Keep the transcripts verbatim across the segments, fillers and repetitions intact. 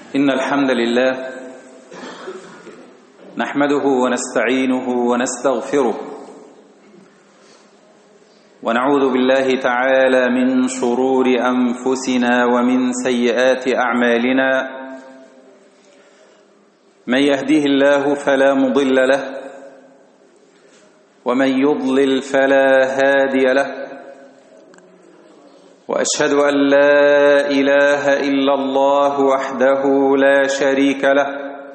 إن الحمد لله نحمده ونستعينه ونستغفره ونعوذ بالله تعالى من شرور أنفسنا ومن سيئات أعمالنا. من يهده الله فلا مضل له ومن يضلل فلا هادي له، وأشهد أن لا إله إلا الله وحده لا شريك له،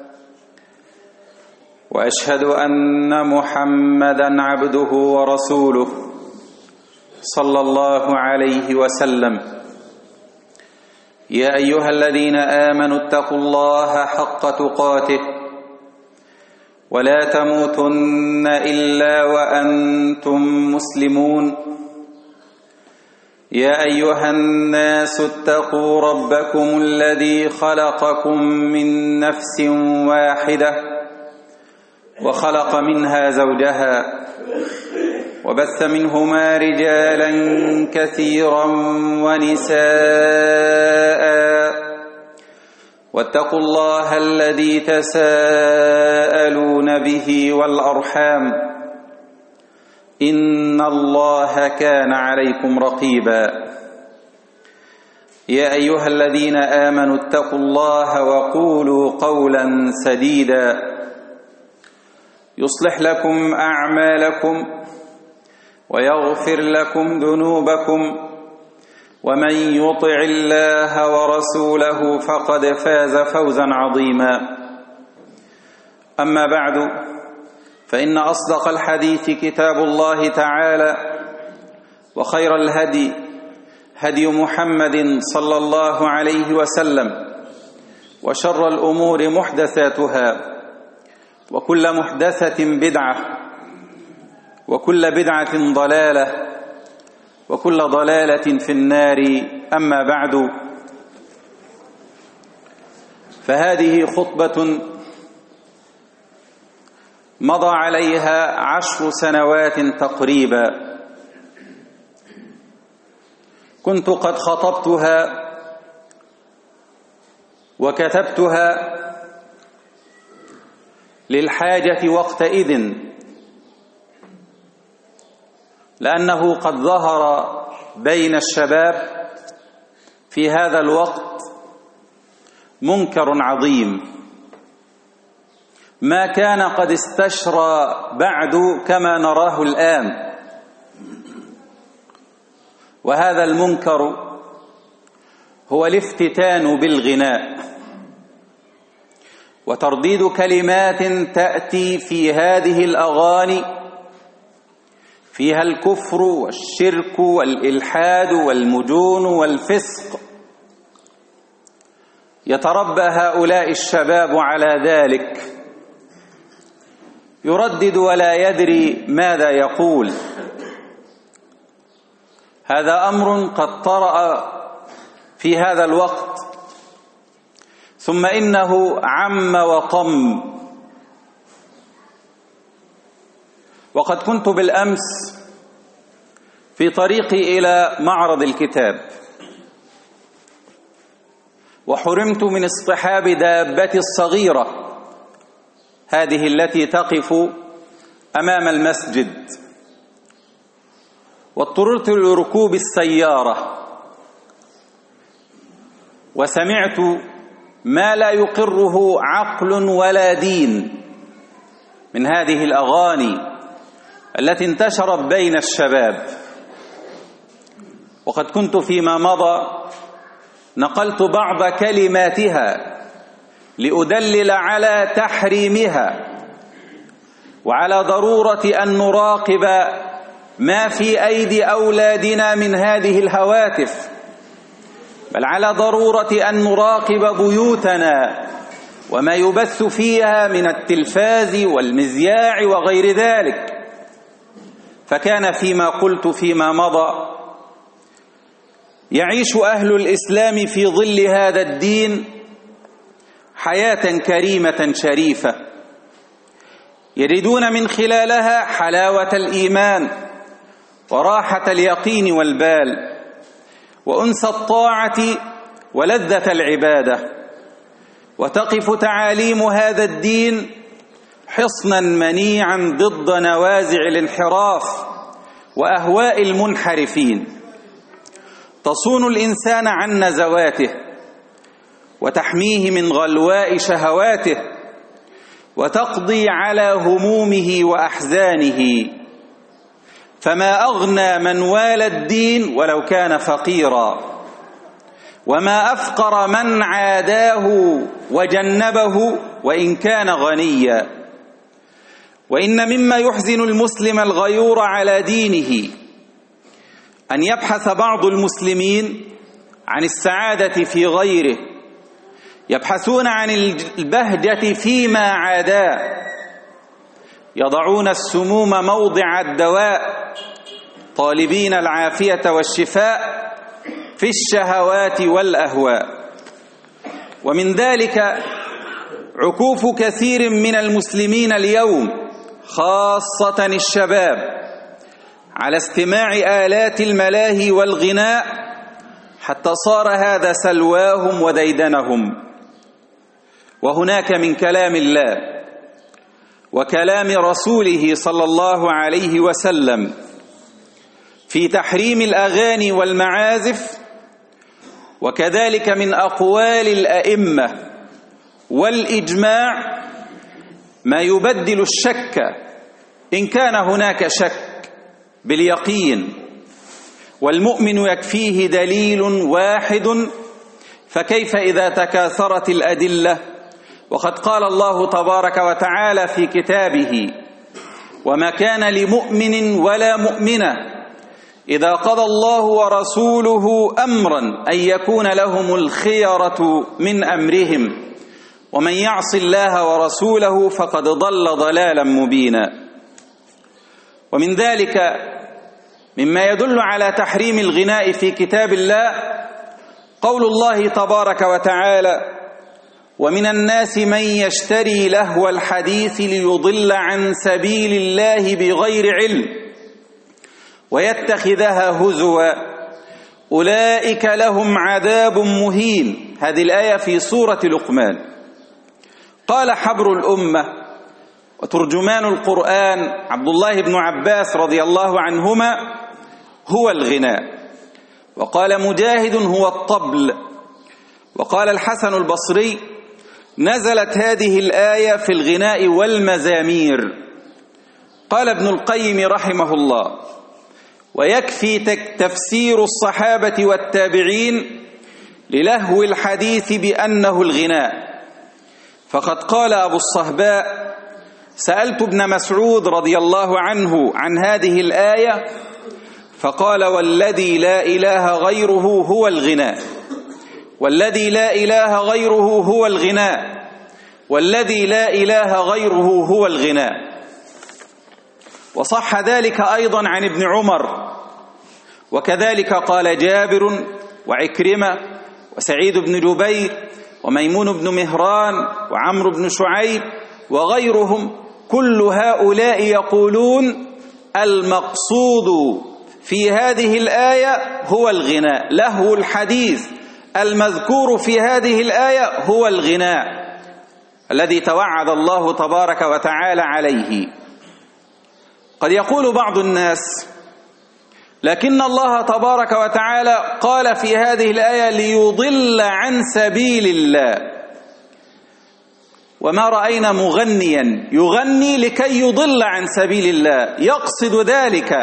وأشهد أن محمدًا عبده ورسوله صلى الله عليه وسلم. يا أيها الذين آمنوا اتقوا الله حق تقاته ولا تموتن إلا وأنتم مسلمون. يا أيها الناس اتقوا ربكم الذي خلقكم من نفس واحدة وخلق منها زوجها وبث منهما رجالا كثيرا ونساء، واتقوا الله الذي تساءلون به والأرحام إن الله كان عليكم رقيبا. يا أيها الذين آمنوا اتقوا الله وقولوا قولا سديدا يصلح لكم أعمالكم ويغفر لكم ذنوبكم، ومن يطع الله ورسوله فقد فاز فوزا عظيما. أما بعد، فإن أصدق الحديث كتاب الله تعالى، وخير الهدي هدي محمد صلى الله عليه وسلم، وشر الأمور محدثاتها، وكل محدثة بدعة، وكل بدعة ضلالة، وكل ضلالة في النار. أما بعد، فهذه خطبة مضى عليها عشر سنوات تقريبا، كنت قد خطبتها وكتبتها للحاجة وقتئذ، لأنه قد ظهر بين الشباب في هذا الوقت منكر عظيم ما كان قد استشرى بعد كما نراه الآن. وهذا المنكر هو الافتتان بالغناء وترديد كلمات تأتي في هذه الأغاني فيها الكفر والشرك والإلحاد والمجون والفسق. يتربى هؤلاء الشباب على ذلك، يردد ولا يدري ماذا يقول. هذا أمر قد طرأ في هذا الوقت، ثم إنه عم وطم. وقد كنت بالأمس في طريقي إلى معرض الكتاب، وحرمت من اصطحاب دابتي الصغيرة هذه التي تقف أمام المسجد، واضطررت لركوب السيارة، وسمعت ما لا يقره عقل ولا دين من هذه الأغاني التي انتشرت بين الشباب. وقد كنت فيما مضى نقلت بعض كلماتها لأدلل على تحريمها وعلى ضرورة أن نراقب ما في أيدي أولادنا من هذه الهواتف، بل على ضرورة أن نراقب بيوتنا وما يبث فيها من التلفاز والمذياع وغير ذلك. فكان فيما قلت فيما مضى يعيش أهل الإسلام في ظل هذا الدين حياة كريمة شريفة، يجدون من خلالها حلاوة الإيمان وراحة اليقين والبال وأنس الطاعة ولذة العبادة، وتقف تعاليم هذا الدين حصنا منيعا ضد نوازع الانحراف وأهواء المنحرفين، تصون الإنسان عن نزواته وتحميه من غلواء شهواته وتقضي على همومه وأحزانه، فما أغنى من والى الدين ولو كان فقيرا، وما أفقر من عاداه وجنبه وإن كان غنيا. وإن مما يحزن المسلم الغيور على دينه أن يبحث بعض المسلمين عن السعادة في غيره، يبحثون عن البهجة فيما عاداه، يضعون السموم موضع الدواء طالبين العافية والشفاء في الشهوات والأهواء. ومن ذلك عكوف كثير من المسلمين اليوم خاصة الشباب على استماع آلات الملاهي والغناء، حتى صار هذا سلواهم وديدنهم. وهناك من كلام الله وكلام رسوله صلى الله عليه وسلم في تحريم الأغاني والمعازف، وكذلك من أقوال الأئمة والإجماع ما يبدل الشك إن كان هناك شك باليقين، والمؤمن يكفيه دليل واحد، فكيف إذا تكاثرت الأدلة؟ وقد قال الله تبارك وتعالى في كتابه: وما كان لمؤمن ولا مؤمنة إذا قضى الله ورسوله أمرا أن يكون لهم الخيرة من أمرهم ومن يعص الله ورسوله فقد ضل ضلالا مبينا. ومن ذلك مما يدل على تحريم الغناء في كتاب الله قول الله تبارك وتعالى: ومن الناس من يشتري لهو الحديث ليضل عن سبيل الله بغير علم ويتخذها هزوا أولئك لهم عذاب مهين. هذه الآية في سورة لقمان. قال حبر الأمة وترجمان القرآن عبد الله بن عباس رضي الله عنهما: هو الغناء. وقال مجاهد: هو الطبل. وقال الحسن البصري: نزلت هذه الآية في الغناء والمزامير. قال ابن القيم رحمه الله: ويكفي تفسير الصحابة والتابعين للهو الحديث بأنه الغناء، فقد قال أبو الصهباء: سألت ابن مسعود رضي الله عنه عن هذه الآية فقال: والذي لا إله غيره هو الغناء، والذي لا إله غيره هو الغناء، والذي لا إله غيره هو الغناء. وصح ذلك أيضا عن ابن عمر، وكذلك قال جابر وعكرمة وسعيد بن جبير وميمون بن مهران وعمرو بن شعيب وغيرهم. كل هؤلاء يقولون المقصود في هذه الآية هو الغناء، لهو الحديث المذكور في هذه الآية هو الغناء الذي توعد الله تبارك وتعالى عليه. قد يقول بعض الناس: لكن الله تبارك وتعالى قال في هذه الآية ليضل عن سبيل الله، وما رأينا مغنيا يغني لكي يضل عن سبيل الله يقصد ذلك.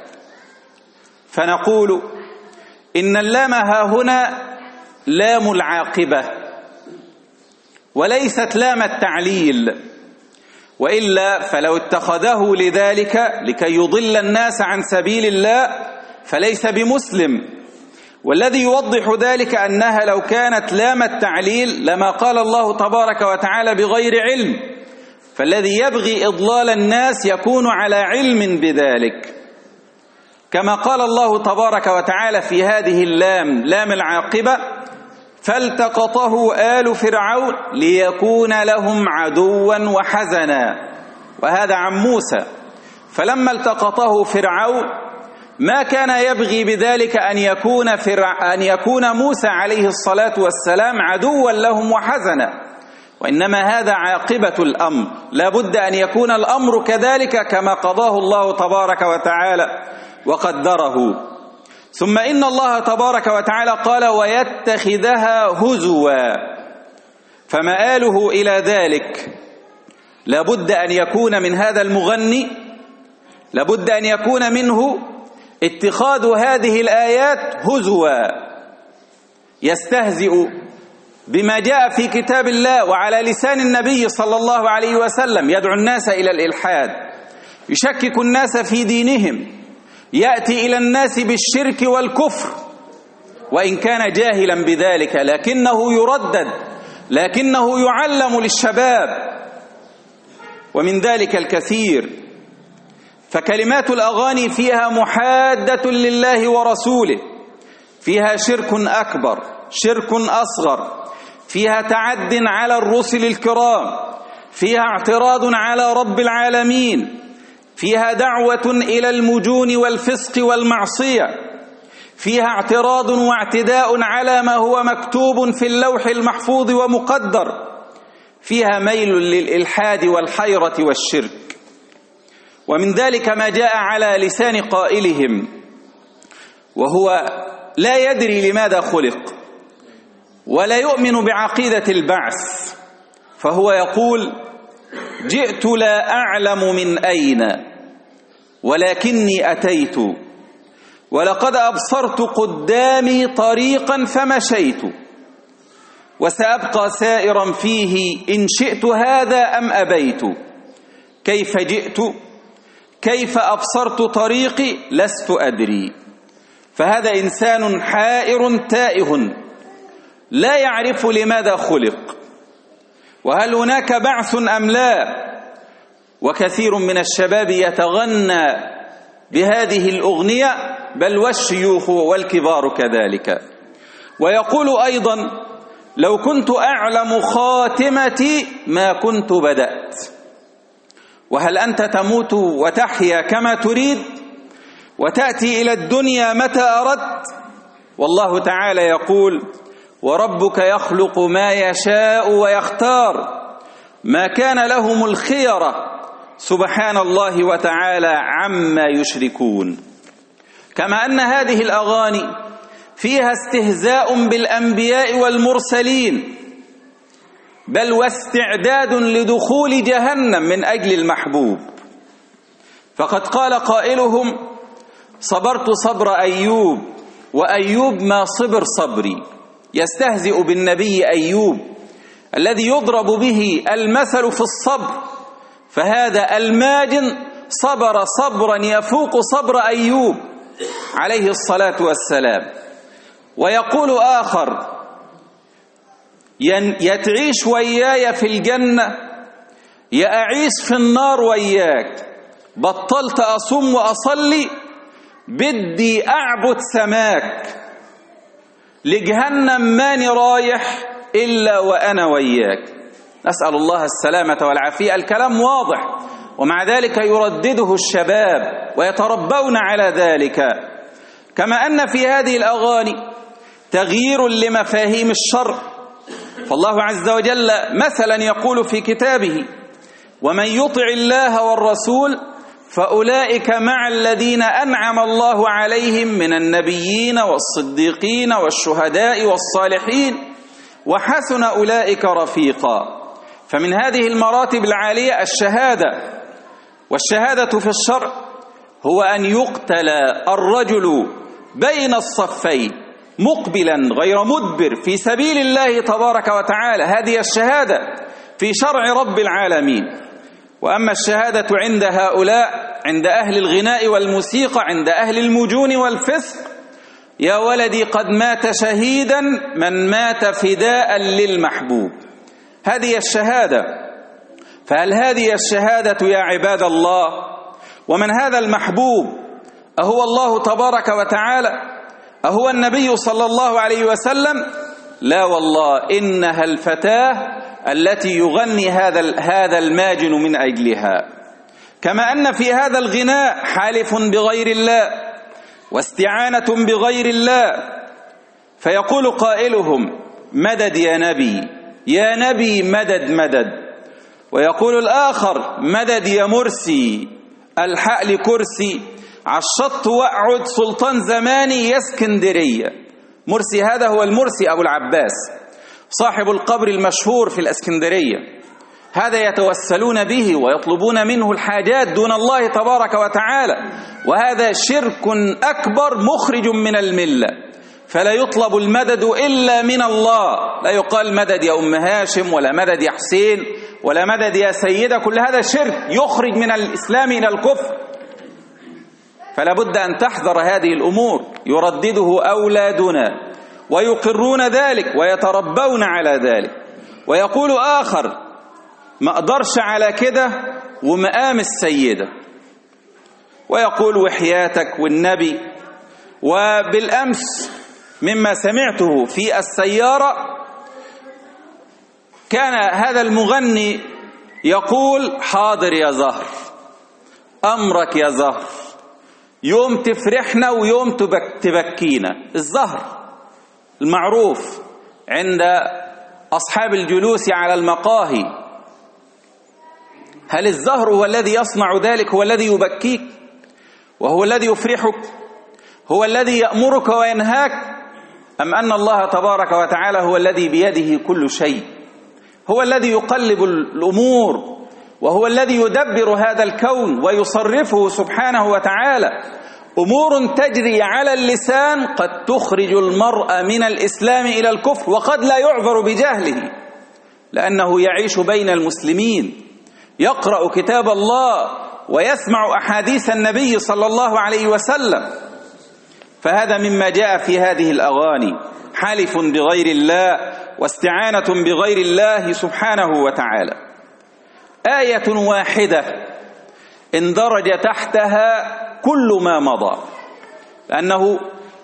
فنقول إن اللام ها هنا لام العاقبة وليست لام التعليل، وإلا فلو اتخذه لذلك لكي يضل الناس عن سبيل الله فليس بمسلم. والذي يوضح ذلك أنها لو كانت لام التعليل لما قال الله تبارك وتعالى بغير علم، فالذي يبغي إضلال الناس يكون على علم بذلك، كما قال الله تبارك وتعالى في هذه اللام لام العاقبة: فالتقطه آل فرعون ليكون لهم عدوا وحزنا. وهذا عن موسى، فلما التقطه فرعون ما كان يبغي بذلك أن يكون, فرع أن يكون موسى عليه الصلاة والسلام عدوا لهم وحزنا، وإنما هذا عاقبة الأمر، لا بد أن يكون الأمر كذلك كما قضاه الله تبارك وتعالى وقدره. ثم إن الله تبارك وتعالى قال ويتخذها هزوا، فمآله إلى ذلك لا بد أن يكون من هذا المغني، لا بد أن يكون منه اتخاذ هذه الآيات هزوا، يستهزئ بما جاء في كتاب الله وعلى لسان النبي صلى الله عليه وسلم، يدعو الناس إلى الإلحاد، يشكك الناس في دينهم، يأتي إلى الناس بالشرك والكفر، وإن كان جاهلا بذلك لكنه يردد، لكنه يعلم للشباب، ومن ذلك الكثير. فكلمات الأغاني فيها محادة لله ورسوله، فيها شرك أكبر، شرك أصغر، فيها تعد على الرسل الكرام، فيها اعتراض على رب العالمين، فيها دعوة إلى المجون والفسق والمعصية، فيها اعتراض واعتداء على ما هو مكتوب في اللوح المحفوظ ومقدر، فيها ميل للإلحاد والحيرة والشرك. ومن ذلك ما جاء على لسان قائلهم وهو لا يدري لماذا خلق ولا يؤمن بعقيدة البعث، فهو يقول جئت لا أعلم من أين ولكني أتيت، ولقد أبصرت قدامي طريقا فمشيت، وسأبقى سائرا فيه إن شئت هذا أم أبيت، كيف جئت كيف أبصرت طريقي لست أدري. فهذا إنسان حائر تائه لا يعرف لماذا خلق، وهل هناك بعث أم لا. وكثير من الشباب يتغنى بهذه الأغنية، بل والشيوخ والكبار كذلك، ويقول أيضا لو كنت أعلم خاتمتي ما كنت بدأت. وهل أنت تموت وتحيا كما تريد وتأتي إلى الدنيا متى أردت؟ والله تعالى يقول وربك يخلق ما يشاء ويختار، ما كان لهم الخيرة سبحان الله وتعالى عما يشركون. كما أن هذه الأغاني فيها استهزاء بالأنبياء والمرسلين، بل واستعداد لدخول جهنم من أجل المحبوب. فقد قال قائلهم صبرت صبر أيوب وأيوب ما صبر صبري، يستهزئ بالنبي أيوب الذي يضرب به المثل في الصبر، فهذا الماجن صبر صبرا يفوق صبر أيوب عليه الصلاة والسلام. ويقول آخر يتعيش وياي في الجنة يا أعيش في النار وياك، بطلت أصوم وأصلي بدي أعبد سماك، لجهنم ماني رايح إلا وأنا وياك. نسأل الله السلامة والعافية. الكلام واضح، ومع ذلك يردده الشباب ويتربون على ذلك. كما أن في هذه الأغاني تغيير لمفاهيم الشرع، فالله عز وجل مثلا يقول في كتابه ومن يطع الله والرسول فأولئك مع الذين أنعم الله عليهم من النبيين والصديقين والشهداء والصالحين وحسن أولئك رفيقا. فمن هذه المراتب العالية الشهادة، والشهادة في الشرع هو أن يقتل الرجل بين الصفين مقبلا غير مدبر في سبيل الله تبارك وتعالى، هذه الشهادة في شرع رب العالمين. وأما الشهادة عند هؤلاء، عند أهل الغناء والموسيقى، عند أهل المجون والفسق، يا ولدي قد مات شهيدا من مات فداء للمحبوب. هذه الشهادة. فهل هذه الشهادة يا عباد الله ومن هذا المحبوب أهو الله تبارك وتعالى؟ أهو النبي صلى الله عليه وسلم؟ لا والله، إنها الفتاة التي يغني هذا هذا الماجن من أجلها. كما أن في هذا الغناء حالف بغير الله واستعانة بغير الله، فيقول قائلهم مدد يا نبي يا نبي مدد مدد، ويقول الآخر مدد يا مرسي الحق لي كرسي على الشط واقعد سلطان زماني يا اسكندرية. مرسي هذا هو المرسي أبو العباس صاحب القبر المشهور في الاسكندرية، هذا يتوسلون به ويطلبون منه الحاجات دون الله تبارك وتعالى، وهذا شرك أكبر مخرج من الملة. فلا يطلب المدد إلا من الله، لا يقال مدد يا أم هاشم ولا مدد يا حسين ولا مدد يا سيدة، كل هذا شرك يخرج من الإسلام إلى الكفر. فلا بد أن تحذر هذه الأمور، يردده أولادنا ويقرون ذلك ويتربون على ذلك. ويقول آخر ما أقدرش على كده ومقام السيدة، ويقول وحياتك والنبي. وبالأمس مما سمعته في السيارة كان هذا المغني يقول حاضر يا زهر، أمرك يا زهر، يوم تفرحنا ويوم تبكينا. الزهر المعروف عند أصحاب الجلوس على المقاهي، هل الزهر هو الذي يصنع ذلك؟ هو الذي يبكيك وهو الذي يفرحك، هو الذي يأمرك وينهاك، أم أن الله تبارك وتعالى هو الذي بيده كل شيء، هو الذي يقلب الأمور وهو الذي يدبر هذا الكون ويصرفه سبحانه وتعالى. أمور تجري على اللسان قد تخرج المرء من الإسلام إلى الكفر، وقد لا يعذر بجهله لأنه يعيش بين المسلمين، يقرأ كتاب الله ويسمع أحاديث النبي صلى الله عليه وسلم. فهذا مما جاء في هذه الأغاني، حلف بغير الله واستعانة بغير الله سبحانه وتعالى. آية واحدة اندرج تحتها كل ما مضى، لأنه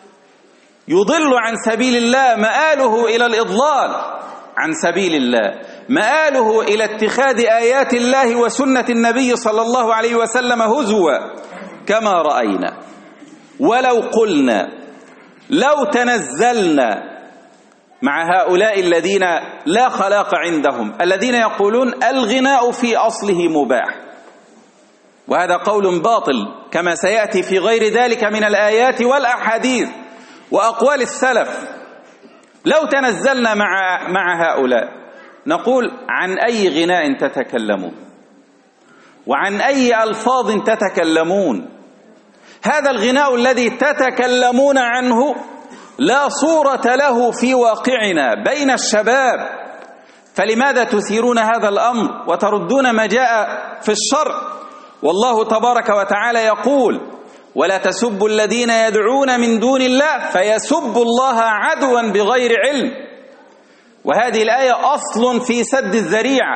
يضل عن سبيل الله، مآله إلى الإضلال عن سبيل الله، مآله إلى اتخاذ آيات الله وسنة النبي صلى الله عليه وسلم هزوا كما رأينا. ولو قلنا لو تنزلنا مع هؤلاء الذين لا خلاق عندهم، الذين يقولون الغناء في أصله مباح، وهذا قول باطل كما سيأتي في غير ذلك من الآيات والأحاديث وأقوال السلف. لو تنزلنا مع مع هؤلاء نقول عن أي غناء تتكلمون وعن أي ألفاظ تتكلمون؟ هذا الغناء الذي تتكلمون عنه لا صورة له في واقعنا بين الشباب، فلماذا تثيرون هذا الأمر وتردون ما جاء في الشرع؟ والله تبارك وتعالى يقول ولا تسبوا الذين يدعون من دون الله فيسبوا الله عدوا بغير علم. وهذه الآية أصل في سد الذريعة،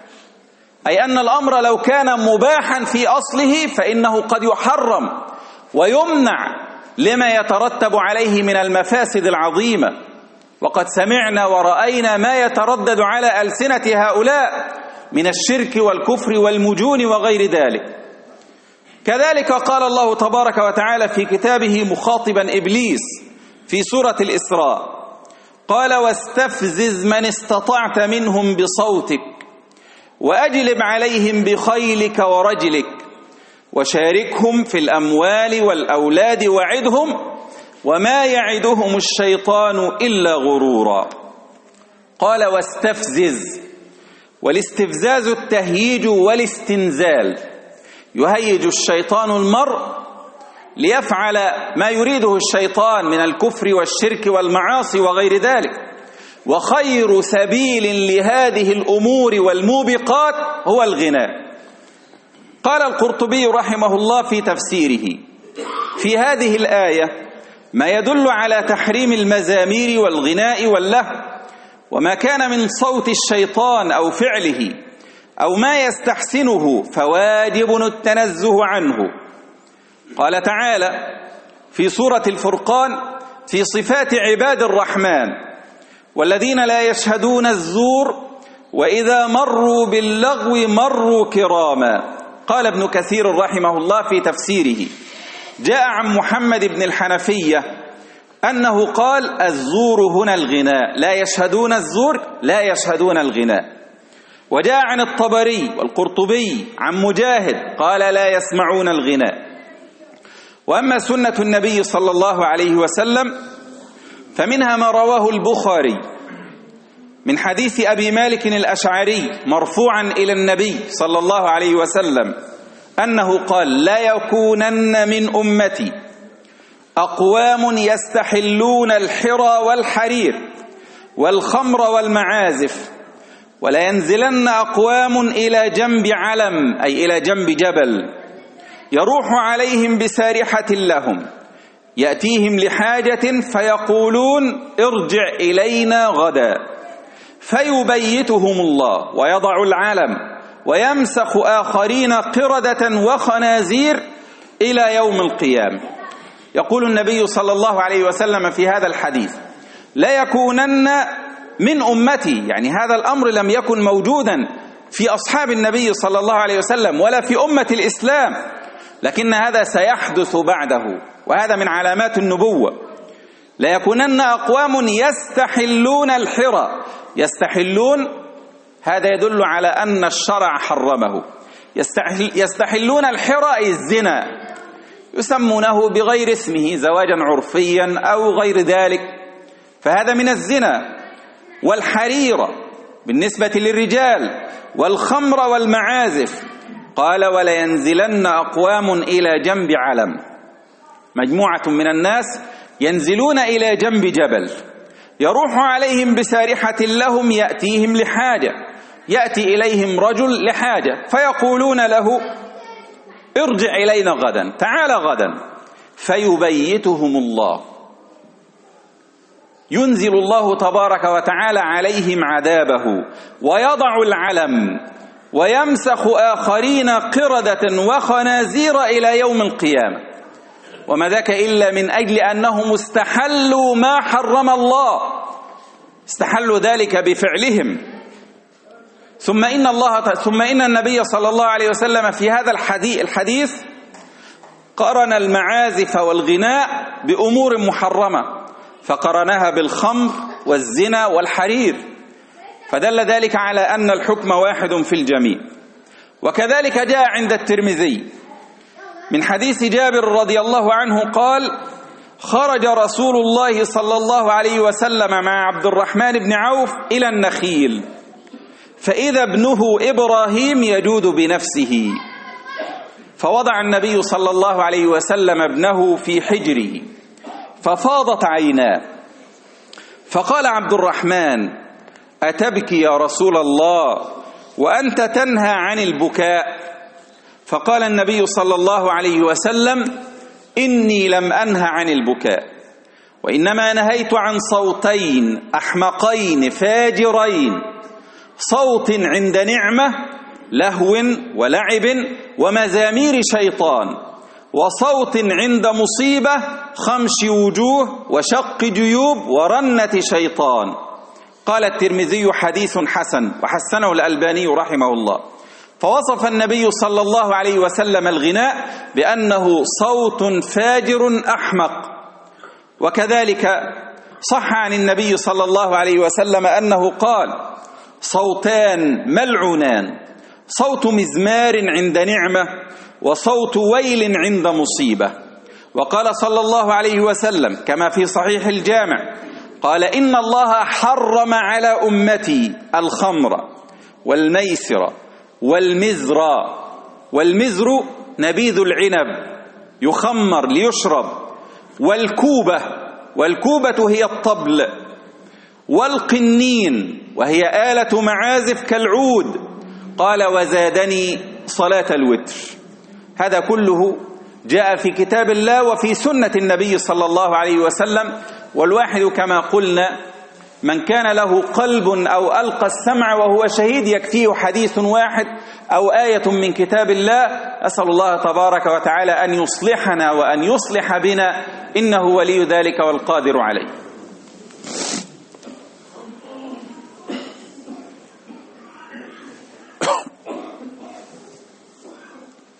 أي أن الأمر لو كان مباحا في أصله فإنه قد يحرم ويمنع لما يترتب عليه من المفاسد العظيمة. وقد سمعنا ورأينا ما يتردد على ألسنة هؤلاء من الشرك والكفر والمجون وغير ذلك. كذلك قال الله تبارك وتعالى في كتابه مخاطبا إبليس في سورة الإسراء، قال واستفزز من استطعت منهم بصوتك وأجلب عليهم بخيلك ورجلك وشاركهم في الأموال والأولاد وعدهم وما يعدهم الشيطان إلا غرورا. قال واستفزز، والاستفزاز التهييج والاستنزال، يهيج الشيطان المرء ليفعل ما يريده الشيطان من الكفر والشرك والمعاصي وغير ذلك. وخير سبيل لهذه الأمور والموبقات هو الغناء. قال القرطبي رحمه الله في تفسيره في هذه الآية ما يدل على تحريم المزامير والغناء واللهو وما كان من صوت الشيطان أو فعله أو ما يستحسنه فواجب التنزه عنه. قال تعالى في سورة الفرقان في صفات عباد الرحمن والذين لا يشهدون الزور وإذا مروا باللغو مروا كراما. قال ابن كثير رحمه الله في تفسيره جاء عن محمد بن الحنفية أنه قال الزور هنا الغناء، لا يشهدون الزور، لا يشهدون الغناء. وجاء عن الطبري والقرطبي عن مجاهد قال لا يسمعون الغناء. وأما سنة النبي صلى الله عليه وسلم فمنها ما رواه البخاري من حديث أبي مالك الأشعري مرفوعا إلى النبي صلى الله عليه وسلم أنه قال لا يكونن من أمتي أقوام يستحلون الحرى والحرير والخمر والمعازف، ولا ينزلن أقوام إلى جنب علم أي إلى جنب جبل يروح عليهم بسارحة لهم يأتيهم لحاجة فيقولون ارجع إلينا غدا، فيبيتهم الله ويضع العلم ويمسخ آخرين قردة وخنازير إلى يوم القيامة. يقول النبي صلى الله عليه وسلم في هذا الحديث لا يكونن من أمتي، يعني هذا الأمر لم يكن موجودا في أصحاب النبي صلى الله عليه وسلم ولا في أمة الإسلام، لكن هذا سيحدث بعده، وهذا من علامات النبوة. لا يكونن أقوام يستحلون الحرى، يستحلون هذا يدل على أن الشرع حرمه. يستحل يستحلون الحرى أي الزنا، يسمونه بغير اسمه زواجا عرفيا أو غير ذلك، فهذا من الزنا. والحريرة بالنسبة للرجال، والخمر والمعازف. قال ولا ينزلن أقوام إلى جنب علم، مجموعة من الناس ينزلون إلى جنب جبل يروح عليهم بسارحة لهم يأتيهم لحاجة، يأتي إليهم رجل لحاجة فيقولون له ارجع إلينا غدا، تعال غدا، فيبيتهم الله، ينزل الله تبارك وتعالى عليهم عذابه ويضع العلم ويمسخ آخرين قردة وخنازير إلى يوم القيامة. وما ذاك إلا من أجل أنهم استحلوا ما حرم الله، استحلوا ذلك بفعلهم. ثم إن الله ثم إن النبي صلى الله عليه وسلم في هذا الحديث, الحديث قرن المعازف والغناء بأمور محرمة، فقرنها بالخمر والزنا والحرير، فدل ذلك على أن الحكم واحد في الجميع. وكذلك جاء عند الترمذي من حديث جابر رضي الله عنه قال خرج رسول الله صلى الله عليه وسلم مع عبد الرحمن بن عوف إلى النخيل، فإذا ابنه إبراهيم يجود بنفسه، فوضع النبي صلى الله عليه وسلم ابنه في حجره ففاضت عيناه، فقال عبد الرحمن أتبكي يا رسول الله وأنت تنهى عن البكاء؟ فقال النبي صلى الله عليه وسلم إني لم أنهى عن البكاء، وإنما نهيت عن صوتين أحمقين فاجرين، صوت عند نعمة لهو ولعب ومزامير شيطان، وصوت عند مصيبة خمش وجوه وشق جيوب ورنة شيطان. قال الترمذي حديث حسن، وحسنه الألباني رحمه الله. فوصف النبي صلى الله عليه وسلم الغناء بأنه صوت فاجر أحمق. وكذلك صح عن النبي صلى الله عليه وسلم أنه قال صوتان ملعونان، صوت مزمار عند نعمة وصوت ويل عند مصيبة. وقال صلى الله عليه وسلم كما في صحيح الجامع قال إن الله حرم على أمتي الخمر والميسر والمزر. والمزر نبيذ العنب يخمر ليشرب، والكوبة، والكوبة هي الطبل، والقنين وهي آلة معازف كالعود. قال وزادني صلاة الوتر. هذا كله جاء في كتاب الله وفي سنة النبي صلى الله عليه وسلم. والواحد كما قلنا من كان له قلب أو ألقى السمع وهو شهيد يكفيه حديث واحد أو آية من كتاب الله. أسأل الله تبارك وتعالى أن يصلحنا وأن يصلح بنا، إنه ولي ذلك والقادر عليه.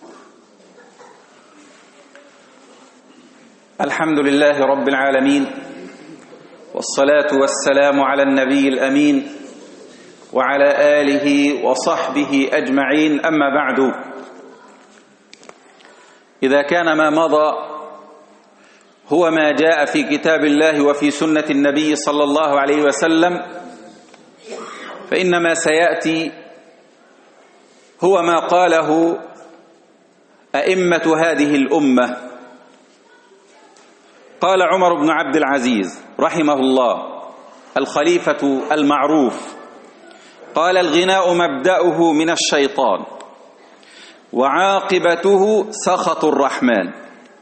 الحمد لله رب العالمين، والصلاة والسلام على النبي الأمين وعلى آله وصحبه أجمعين. أما بعد، إذا كان ما مضى هو ما جاء في كتاب الله وفي سنة النبي صلى الله عليه وسلم، فإن ما سيأتي هو ما قاله أئمة هذه الأمة. قال عمر بن عبد العزيز رحمه الله الخليفة المعروف، قال: الغناء مبدأه من الشيطان وعاقبته سخط الرحمن.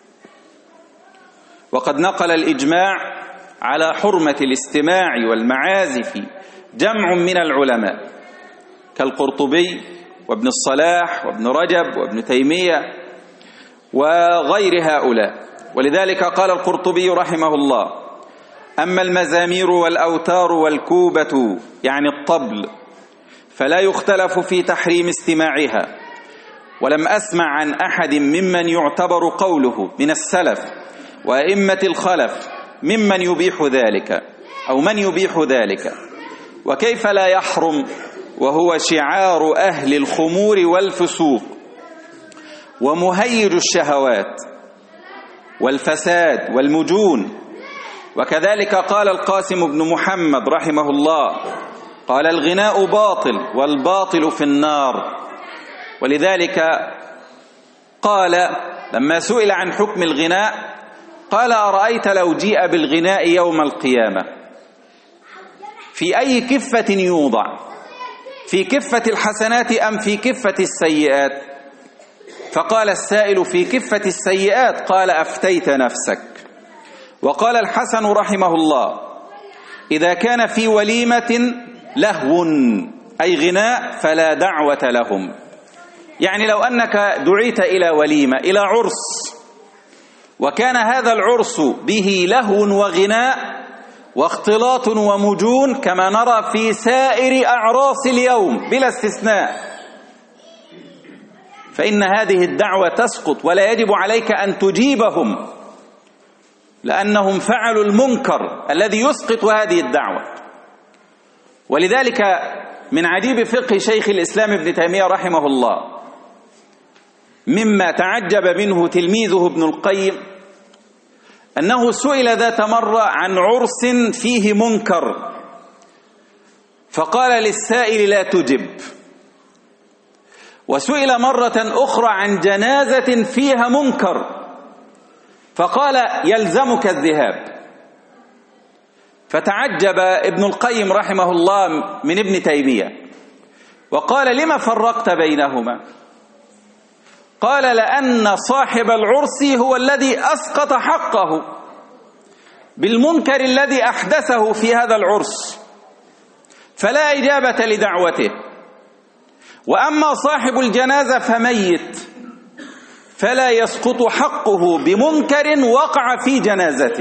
وقد نقل الإجماع على حرمة الاستماع والمعازف جمع من العلماء كالقرطبي وابن الصلاح وابن رجب وابن تيمية وغير هؤلاء. ولذلك قال القرطبي رحمه الله: أما المزامير والأوتار والكوبة يعني الطبل فلا يختلف في تحريم استماعها، ولم أسمع عن أحد ممن يعتبر قوله من السلف وأئمة الخلف ممن يبيح ذلك أو من يبيح ذلك. وكيف لا يحرم وهو شعار أهل الخمور والفسوق ومهيج الشهوات والفساد والمجون. وكذلك قال القاسم بن محمد رحمه الله: قال: الغناء باطل والباطل في النار. ولذلك قال لما سئل عن حكم الغناء قال: أرأيت لو جيء بالغناء يوم القيامة في أي كفة يوضع؟ في كفة الحسنات أم في كفة السيئات؟ فقال السائل: في كفة السيئات. قال: أفتيت نفسك. وقال الحسن رحمه الله: إذا كان في وليمة لهو أي غناء فلا دعوة لهم. يعني لو أنك دعيت إلى وليمة إلى عرس وكان هذا العرس به لهو وغناء واختلاط ومجون كما نرى في سائر أعراس اليوم بلا استثناء، فإن هذه الدعوة تسقط ولا يجب عليك أن تجيبهم، لأنهم فعلوا المنكر الذي يسقط هذه الدعوة. ولذلك من عجيب فقه شيخ الإسلام ابن تيمية رحمه الله مما تعجب منه تلميذه ابن القيم أنه سئل ذات مرة عن عرس فيه منكر فقال للسائل: لا تجب. وسئل مرة أخرى عن جنازة فيها منكر فقال: يلزمك الذهاب. فتعجب ابن القيم رحمه الله من ابن تيمية وقال: لما فرقت بينهما؟ قال: لأن صاحب العرس هو الذي أسقط حقه بالمنكر الذي أحدثه في هذا العرس، فلا إجابة لدعوته. وأما صاحب الجنازة فميت فلا يسقط حقه بمنكر وقع في جنازته.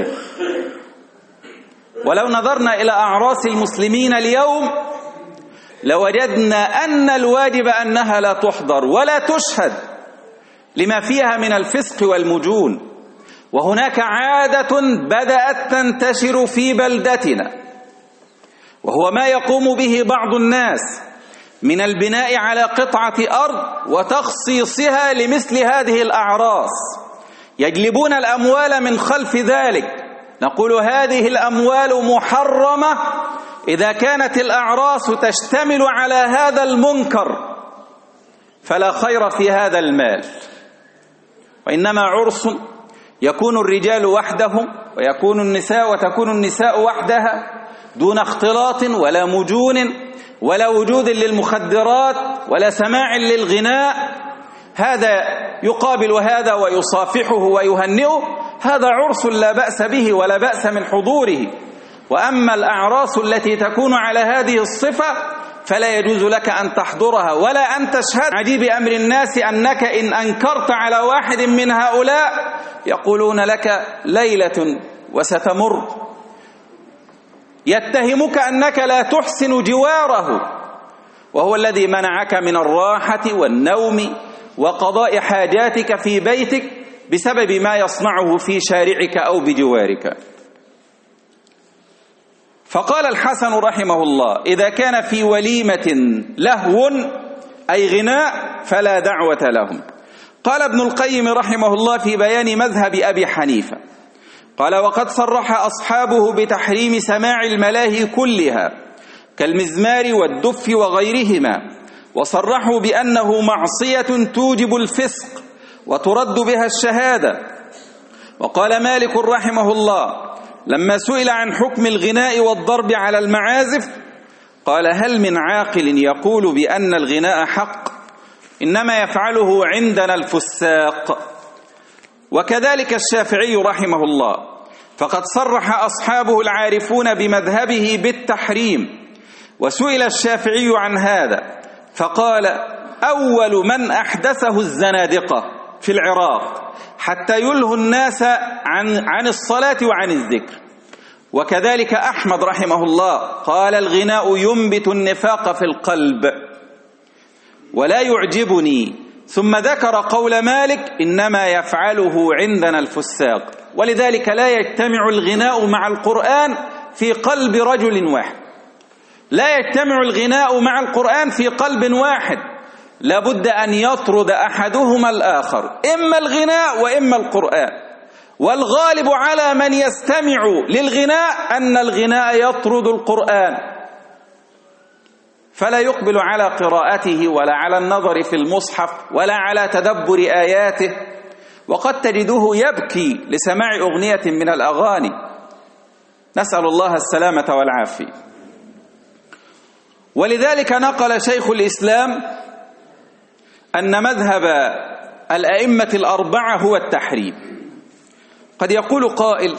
ولو نظرنا إلى أعراس المسلمين اليوم لوجدنا أن الواجب أنها لا تحضر ولا تشهد لما فيها من الفسق والمجون. وهناك عادة بدأت تنتشر في بلدتنا وهو ما يقوم به بعض الناس من البناء على قطعة أرض وتخصيصها لمثل هذه الأعراس، يجلبون الأموال من خلف ذلك. نقول هذه الأموال محرمة إذا كانت الأعراس تشتمل على هذا المنكر، فلا خير في هذا المال. وإنما عرس يكون الرجال وحدهم ويكون النساء وتكون النساء وحدها دون اختلاط ولا مجون ولا وجود للمخدرات ولا سماع للغناء. هذا يقابل هذا ويصافحه ويهنئه، هذا عرس لا بأس به ولا بأس من حضوره. وأما الأعراس التي تكون على هذه الصفة فلا يجوز لك أن تحضرها ولا أن تشهد. عجيب أمر الناس أنك إن أنكرت على واحد من هؤلاء يقولون لك ليلة وستمر، يتهمك أنك لا تحسن جواره، وهو الذي منعك من الراحة والنوم وقضاء حاجاتك في بيتك بسبب ما يصنعه في شارعك أو بجوارك. فقال الحسن رحمه الله: إذا كان في وليمة لهو أي غناء فلا دعوة لهم. قال ابن القيم رحمه الله في بيان مذهب أبي حنيفة، قال: وقد صرح أصحابه بتحريم سماع الملاهي كلها كالمزمار والدف وغيرهما، وصرحوا بأنه معصية توجب الفسق وترد بها الشهادة. وقال مالك رحمه الله لما سئل عن حكم الغناء والضرب على المعازف قال: هل من عاقل يقول بأن الغناء حق؟ إنما يفعله عندنا الفساق. وكذلك الشافعي رحمه الله، فقد صرح أصحابه العارفون بمذهبه بالتحريم، وسئل الشافعي عن هذا فقال: أول من أحدثه الزنادقة في العراق حتى يلهوا الناس عن عن الصلاة وعن الذكر. وكذلك أحمد رحمه الله قال: الغناء ينبت النفاق في القلب ولا يعجبني. ثم ذكر قول مالك: إنما يفعله عندنا الفساق. ولذلك لا يجتمع الغناء مع القرآن في قلب رجل واحد، لا يجتمع الغناء مع القرآن في قلب واحد، لابد أن يطرد أحدهما الآخر، إما الغناء وإما القرآن. والغالب على من يستمع للغناء أن الغناء يطرد القرآن، فلا يقبل على قراءته ولا على النظر في المصحف ولا على تدبر آياته، وقد تجده يبكي لسماع أغنية من الأغاني، نسأل الله السلامة والعافية. ولذلك نقل شيخ الإسلام أن مذهب الأئمة الأربعة هو التحريم. قد يقول قائل،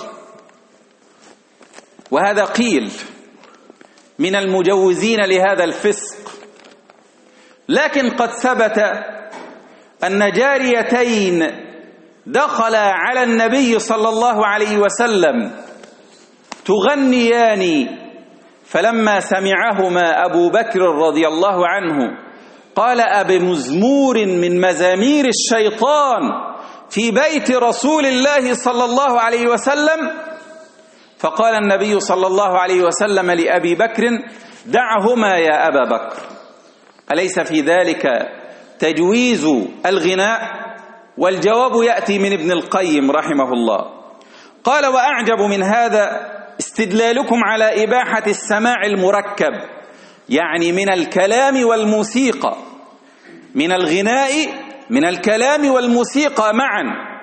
وهذا قيل من المجوزين لهذا الفسق، لكن قد ثبت أن جاريتين دخلا على النبي صلى الله عليه وسلم تغنيان، فلما سمعهما أبو بكر رضي الله عنه قال: أبمزمور من مزامير الشيطان في بيت رسول الله صلى الله عليه وسلم؟ فقال النبي صلى الله عليه وسلم لأبي بكر: دعهما يا أبا بكر، أليس في ذلك تجويز الغناء؟ والجواب يأتي من ابن القيم رحمه الله، قال: وأعجب من هذا استدلالكم على إباحة السماع المركب، يعني من الكلام والموسيقى، من الغناء من الكلام والموسيقى معا.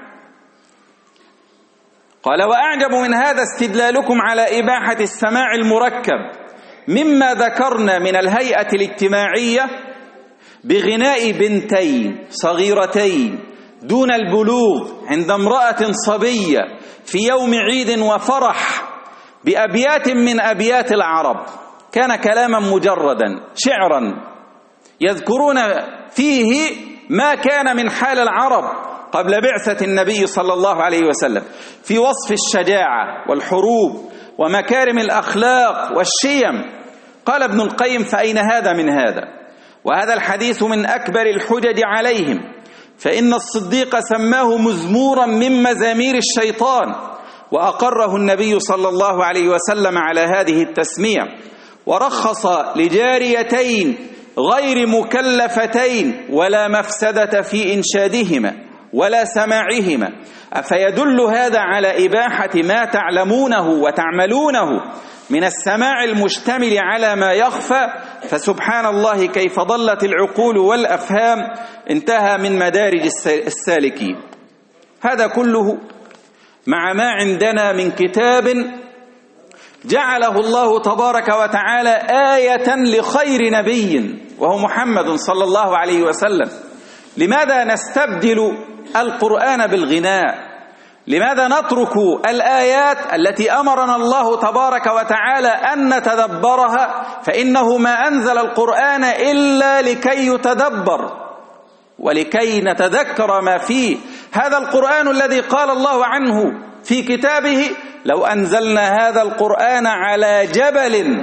قال: وأعجب من هذا استدلالكم على إباحة السماع المركب مما ذكرنا من الهيئة الاجتماعية بغناء بنتين صغيرتين دون البلوغ عند امرأة صبية في يوم عيد وفرح بأبيات من أبيات العرب، كان كلاما مجردا شعرا يذكرون فيه ما كان من حال العرب قبل بعثة النبي صلى الله عليه وسلم في وصف الشجاعة والحروب ومكارم الأخلاق والشيم. قال ابن القيم: فأين هذا من هذا؟ وهذا الحديث من أكبر الحجج عليهم، فإن الصديق سماه مزمورا من مزامير الشيطان، وأقره النبي صلى الله عليه وسلم على هذه التسمية، ورخص لجاريتين غير مكلفتين ولا مفسدة في إنشادهما ولا سماعهما. أفيدل هذا على إباحة ما تعلمونه وتعملونه من السماع المشتمل على ما يخفى؟ فسبحان الله كيف ضلت العقول والأفهام. انتهى من مدارج السالكين. هذا كله مع ما عندنا من كتاب جعله الله تبارك وتعالى آية لخير نبي وهو محمد صلى الله عليه وسلم. لماذا نستبدل القرآن بالغناء؟ لماذا نترك الآيات التي أمرنا الله تبارك وتعالى أن نتدبرها؟ فإنه ما أنزل القرآن إلا لكي يتدبر ولكي نتذكر ما فيه. هذا القرآن الذي قال الله عنه في كتابه: لو أنزلنا هذا القرآن على جبل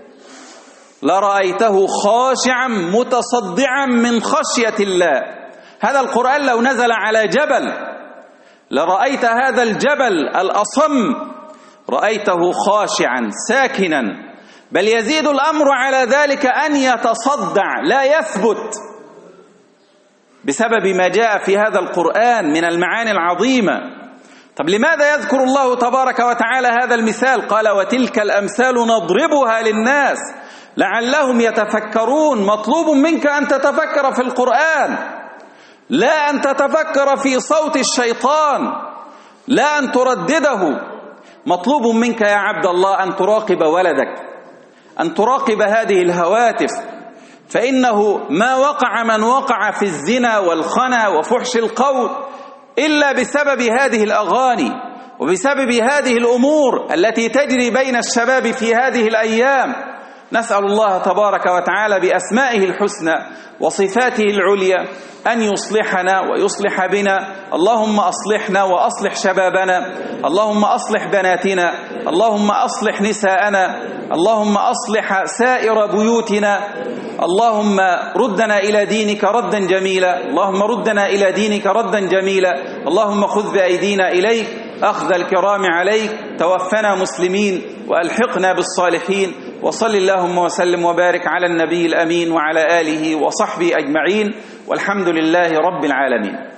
لرأيته خاشعا متصدعا من خشية الله. هذا القرآن لو نزل على جبل لرأيت هذا الجبل الأصم رأيته خاشعا ساكنا، بل يزيد الأمر على ذلك أن يتصدع لا يثبت بسبب ما جاء في هذا القرآن من المعاني العظيمة. طب لماذا يذكر الله تبارك وتعالى هذا المثال؟ قال وتلك الأمثال نضربها للناس لعلهم يتفكرون. مطلوب منك أن تتفكر في القرآن، لا أن تتفكر في صوت الشيطان، لا أن تردده. مطلوب منك يا عبد الله أن تراقب ولدك، أن تراقب هذه الهواتف، فإنه ما وقع من وقع في الزنا والخنا وفحش القول إلا بسبب هذه الأغاني وبسبب هذه الأمور التي تجري بين الشباب في هذه الأيام. نسأل الله تبارك وتعالى بأسمائه الحسنى وصفاته العليا أن يصلحنا ويصلح بنا. اللهم أصلحنا وأصلح شبابنا، اللهم أصلح بناتنا، اللهم أصلح نساءنا، اللهم أصلح سائر بيوتنا. اللهم ردنا إلى دينك ردا جميلا، اللهم ردنا إلى دينك ردا جميلا. اللهم خذ بأيدينا إليك أخذ الكرام عليك، توفنا مسلمين وألحقنا بالصالحين. وصل اللهم وسلم وبارك على النبي الأمين وعلى آله وصحبه أجمعين، والحمد لله رب العالمين.